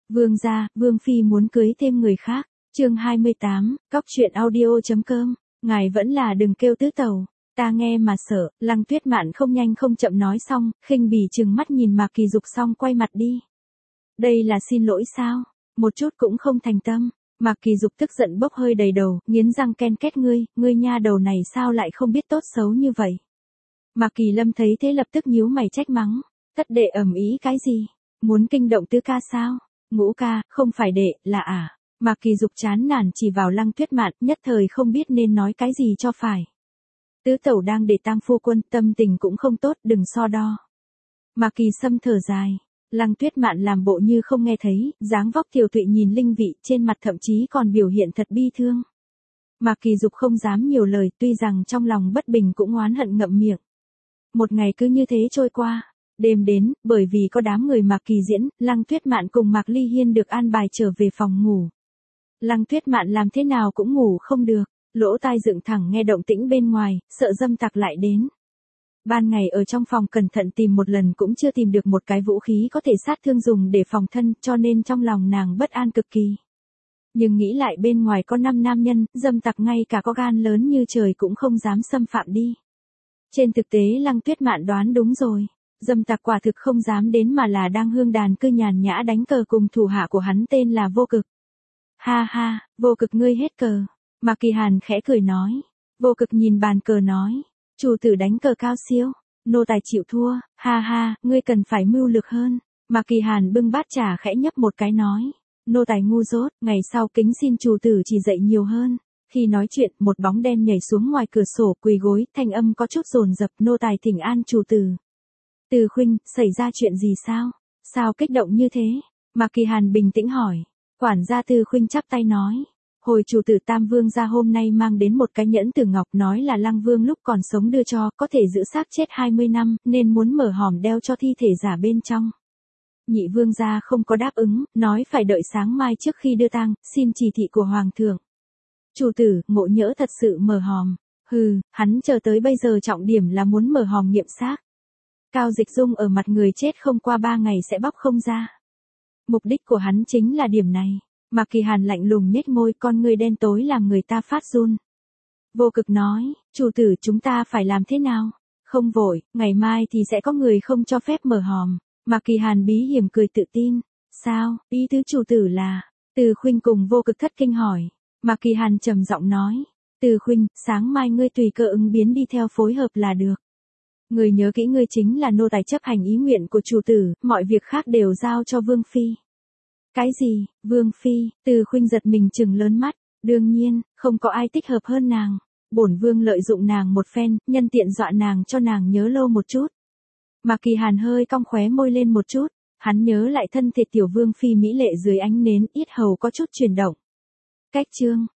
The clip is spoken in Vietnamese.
Vương gia, Vương phi muốn cưới thêm người khác. Chương 28, cóc truyện audio.com. Ngài vẫn là đừng kêu tứ tẩu, ta nghe mà sợ. Lăng Tuyết Mạn không nhanh không chậm nói xong, khinh bỉ trừng mắt nhìn Mạc Kỳ Dục xong quay mặt đi. Đây là xin lỗi sao? Một chút cũng không thành tâm. Mạc Kỳ Dục tức giận bốc hơi đầy đầu, nghiến răng ken két, ngươi nha đầu này sao lại không biết tốt xấu như vậy? Mạc Kỳ Lâm thấy thế lập tức nhíu mày trách mắng, thất đệ ầm ĩ cái gì? Muốn kinh động tứ ca sao? Ngũ ca, không phải đệ, là ả. Mạc Kỳ Dục chán nản chỉ vào Lăng Tuyết Mạn, nhất thời không biết nên nói cái gì cho phải. Tứ tẩu đang để tang phu quân, tâm tình cũng không tốt, đừng so đo. Mạc Kỳ Sâm thở dài. Lăng Tuyết Mạn làm bộ như không nghe thấy, dáng vóc tiều tụy nhìn Linh Vị, trên mặt thậm chí còn biểu hiện thật bi thương. Mạc Kỳ Dục không dám nhiều lời, tuy rằng trong lòng bất bình cũng oán hận ngậm miệng. Một ngày cứ như thế trôi qua. Đêm đến, bởi vì có đám người Mạc Kỳ diễn, Lăng Tuyết Mạn cùng Mạc Ly Hiên được an bài trở về phòng ngủ. Lăng Tuyết Mạn làm thế nào cũng ngủ không được, lỗ tai dựng thẳng nghe động tĩnh bên ngoài, sợ dâm tặc lại đến. Ban ngày ở trong phòng cẩn thận tìm một lần cũng chưa tìm được một cái vũ khí có thể sát thương dùng để phòng thân, cho nên trong lòng nàng bất an cực kỳ. Nhưng nghĩ lại bên ngoài có 5 nam nhân, dâm tặc ngay cả có gan lớn như trời cũng không dám xâm phạm đi. Trên thực tế Lăng Tuyết Mạn đoán đúng rồi. Dâm tặc quả thực không dám đến mà là đang hương đàn cư nhàn nhã đánh cờ cùng thủ hạ của hắn tên là Vô Cực. Ha ha, Vô Cực ngươi hết cờ. Mạc Kỳ Hàn khẽ cười nói. Vô Cực nhìn bàn cờ nói. Chủ tử đánh cờ cao siêu. Nô tài chịu thua. Ha ha, ngươi cần phải mưu lược hơn. Mạc Kỳ Hàn bưng bát trà khẽ nhấp một cái nói. Nô tài ngu dốt, ngày sau kính xin chủ tử chỉ dạy nhiều hơn. Khi nói chuyện, một bóng đen nhảy xuống ngoài cửa sổ quỳ gối, thanh âm có chút dồn dập, nô tài thỉnh an chủ tử. Từ Khuynh, xảy ra chuyện gì sao? Sao kích động như thế? Mạc Kỳ Hàn bình tĩnh hỏi. Quản gia Từ Khuynh chắp tay nói. Hồi chủ tử Tam Vương gia hôm nay mang đến một cái nhẫn từ ngọc, nói là Lăng Vương lúc còn sống đưa cho, có thể giữ xác chết 20 năm, nên muốn mở hòm đeo cho thi thể giả bên trong. Nhị Vương gia không có đáp ứng, nói phải đợi sáng mai trước khi đưa tang, xin chỉ thị của Hoàng thượng. Chủ tử, ngộ nhỡ thật sự mở hòm. Hừ, hắn chờ tới bây giờ trọng điểm là muốn mở hòm nghiệm xác. Cao dịch dung ở mặt người chết không qua 3 ngày sẽ bóc không ra. Mục đích của hắn chính là điểm này. Mạc Kỳ Hàn lạnh lùng nhếch môi, con người đen tối làm người ta phát run. Vô Cực nói, chủ tử chúng ta phải làm thế nào? Không vội, ngày mai thì sẽ có người không cho phép mở hòm. Mạc Kỳ Hàn bí hiểm cười tự tin. Sao, ý tứ chủ tử là? Từ Khuynh cùng Vô Cực thất kinh hỏi. Mạc Kỳ Hàn trầm giọng nói. Từ Khuynh, sáng mai ngươi tùy cơ ứng biến đi theo phối hợp là được. Người nhớ kỹ ngươi chính là nô tài chấp hành ý nguyện của chủ tử, mọi việc khác đều giao cho Vương Phi. Cái gì, Vương Phi? Từ Khuynh giật mình trừng lớn mắt, đương nhiên, không có ai thích hợp hơn nàng. Bổn Vương lợi dụng nàng một phen, nhân tiện dọa nàng cho nàng nhớ lâu một chút. Mạc Kỳ Hàn hơi cong khóe môi lên một chút, hắn nhớ lại thân thể tiểu Vương Phi mỹ lệ dưới ánh nến, yết hầu có chút chuyển động. Cách chương.